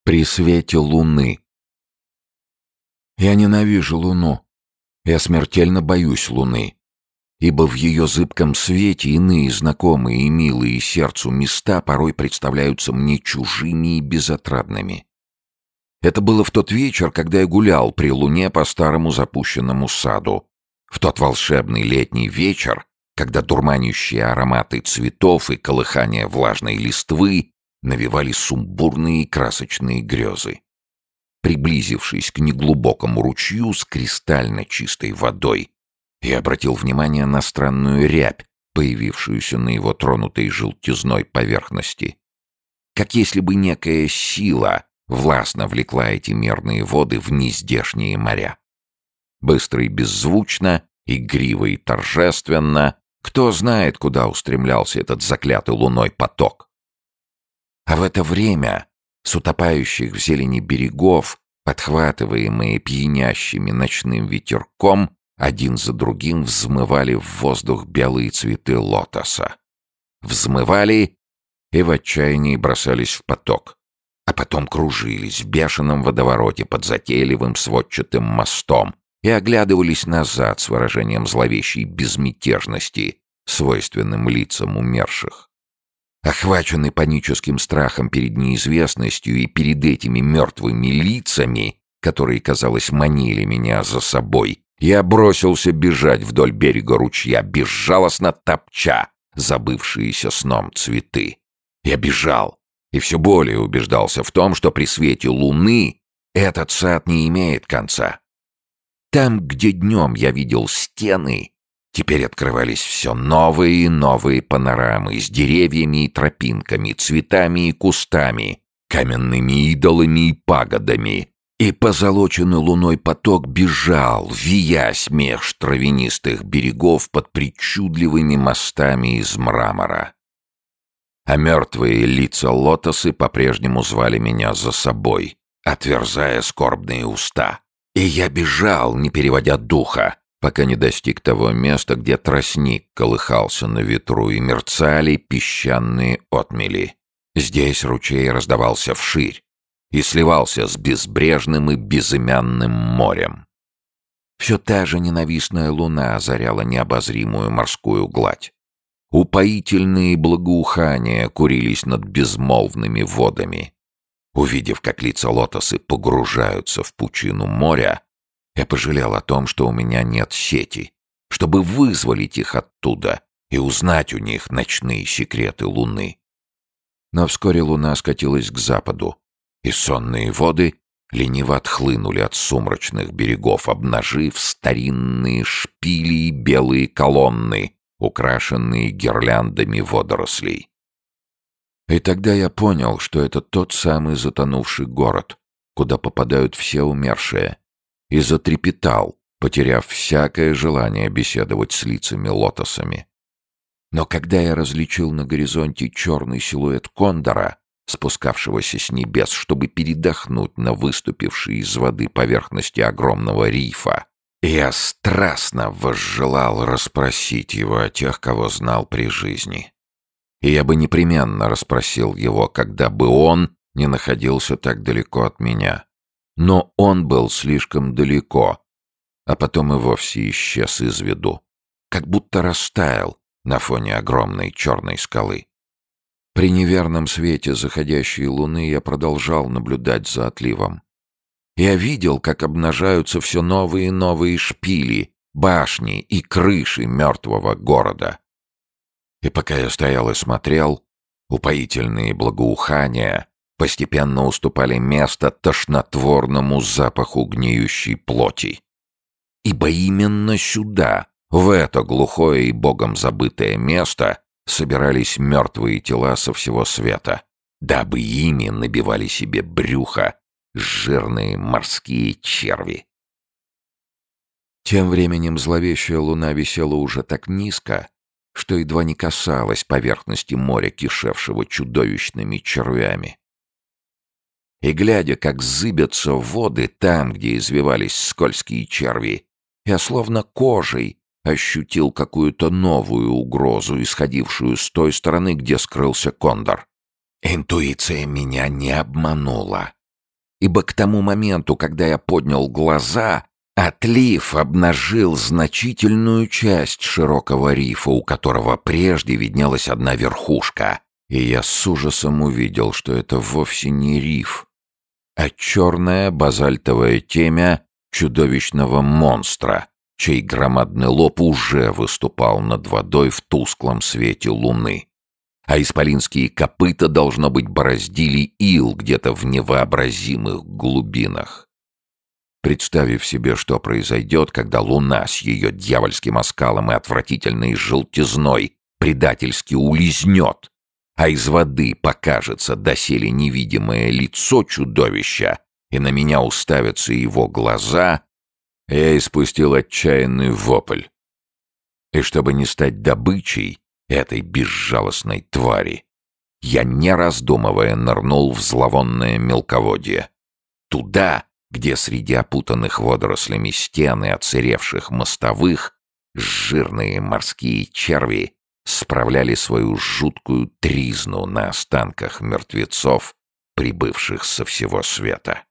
При свете луны. Я ненавижу луну. Я смертельно боюсь луны, ибо в ее зыбком свете иные знакомые и милые сердцу места порой представляются мне чужими и безотрадными. Это было в тот вечер, когда я гулял при луне по старому запущенному саду. В тот волшебный летний вечер, когда дурманящие ароматы цветов и колыхание влажной листвы навевали сумбурные и красочные грезы. Приблизившись к неглубокому ручью с кристально чистой водой, я обратил внимание на странную рябь, появившуюся на его тронутой желтизной поверхности. Как если бы некая сила властно влекла эти мерные воды в нездешние моря. Быстро и беззвучно, игриво и торжественно, кто знает, куда устремлялся этот заклятый луной поток. А в это время с утопающих в зелени берегов, подхватываемые пьянящими ночным ветерком, один за другим взмывали в воздух белые цветы лотоса. Взмывали и в отчаянии бросались в поток, а потом кружились в бешеном водовороте под затейливым сводчатым мостом и оглядывались назад с выражением зловещей безмятежности, свойственным лицам умерших. Охваченный паническим страхом перед неизвестностью и перед этими мертвыми лицами, которые, казалось, манили меня за собой, я бросился бежать вдоль берега ручья, безжалостно топча забывшиеся сном цветы. Я бежал и все более убеждался в том, что при свете луны этот сад не имеет конца. Там, где днем я видел стены, теперь открывались все новые и новые панорамы с деревьями и тропинками, цветами и кустами, каменными идолами и пагодами. И позолоченный луной поток бежал, виясь меж травянистых берегов под причудливыми мостами из мрамора. А мертвые лица лотосы по-прежнему звали меня за собой, отверзая скорбные уста. И я бежал, не переводя духа, пока не достиг того места, где тростник колыхался на ветру и мерцали песчаные отмели. Здесь ручей раздавался вширь и сливался с безбрежным и безымянным морем. Все та же ненавистная луна озаряла необозримую морскую гладь. Упоительные благоухания курились над безмолвными водами. Увидев, как лица лотосы погружаются в пучину моря, я пожалел о том, что у меня нет сети, чтобы вызволить их оттуда и узнать у них ночные секреты луны. Но вскоре луна скатилась к западу, и сонные воды лениво отхлынули от сумрачных берегов, обнажив старинные шпили и белые колонны, украшенные гирляндами водорослей. И тогда я понял, что это тот самый затонувший город, куда попадают все умершие, и затрепетал, потеряв всякое желание беседовать с лицами-лотосами. Но когда я различил на горизонте черный силуэт кондора, спускавшегося с небес, чтобы передохнуть на выступившей из воды поверхности огромного рифа, я страстно возжелал расспросить его о тех, кого знал при жизни. И я бы непременно расспросил его, когда бы он не находился так далеко от меня. Но он был слишком далеко, а потом и вовсе исчез из виду, как будто растаял на фоне огромной черной скалы. При неверном свете заходящей луны я продолжал наблюдать за отливом. Я видел, как обнажаются все новые и новые шпили, башни и крыши мертвого города. И пока я стоял и смотрел, упоительные благоухания постепенно уступали место тошнотворному запаху гниющей плоти. Ибо именно сюда, в это глухое и богом забытое место, собирались мертвые тела со всего света, дабы ими набивали себе брюхо жирные морские черви. Тем временем зловещая луна висела уже так низко, что едва не касалась поверхности моря, кишевшего чудовищными червями. И глядя, как зыбятся воды там, где извивались скользкие черви, я словно кожей ощутил какую-то новую угрозу, исходившую с той стороны, где скрылся кондор. Интуиция меня не обманула. ибо к тому моменту, когда я поднял глаза, отлив обнажил значительную часть широкого рифа, у которого прежде виднелась одна верхушка, и я с ужасом увидел, что это вовсе не риф, а черная базальтовая темя чудовищного монстра, чей громадный лоб уже выступал над водой в тусклом свете луны. А исполинские копыта, должно быть, бороздили ил где-то в невообразимых глубинах. Представив себе, что произойдет, когда луна с ее дьявольским оскалом и отвратительной желтизной предательски улизнет, а из воды покажется доселе невидимое лицо чудовища, и на меня уставятся его глаза, я испустил отчаянный вопль. И чтобы не стать добычей этой безжалостной твари, я, не раздумывая, нырнул в зловонное мелководье. Туда, где среди опутанных водорослями стен и оцеревших мостовых жирные морские черви справляли свою жуткую тризну на останках мертвецов, прибывших со всего света.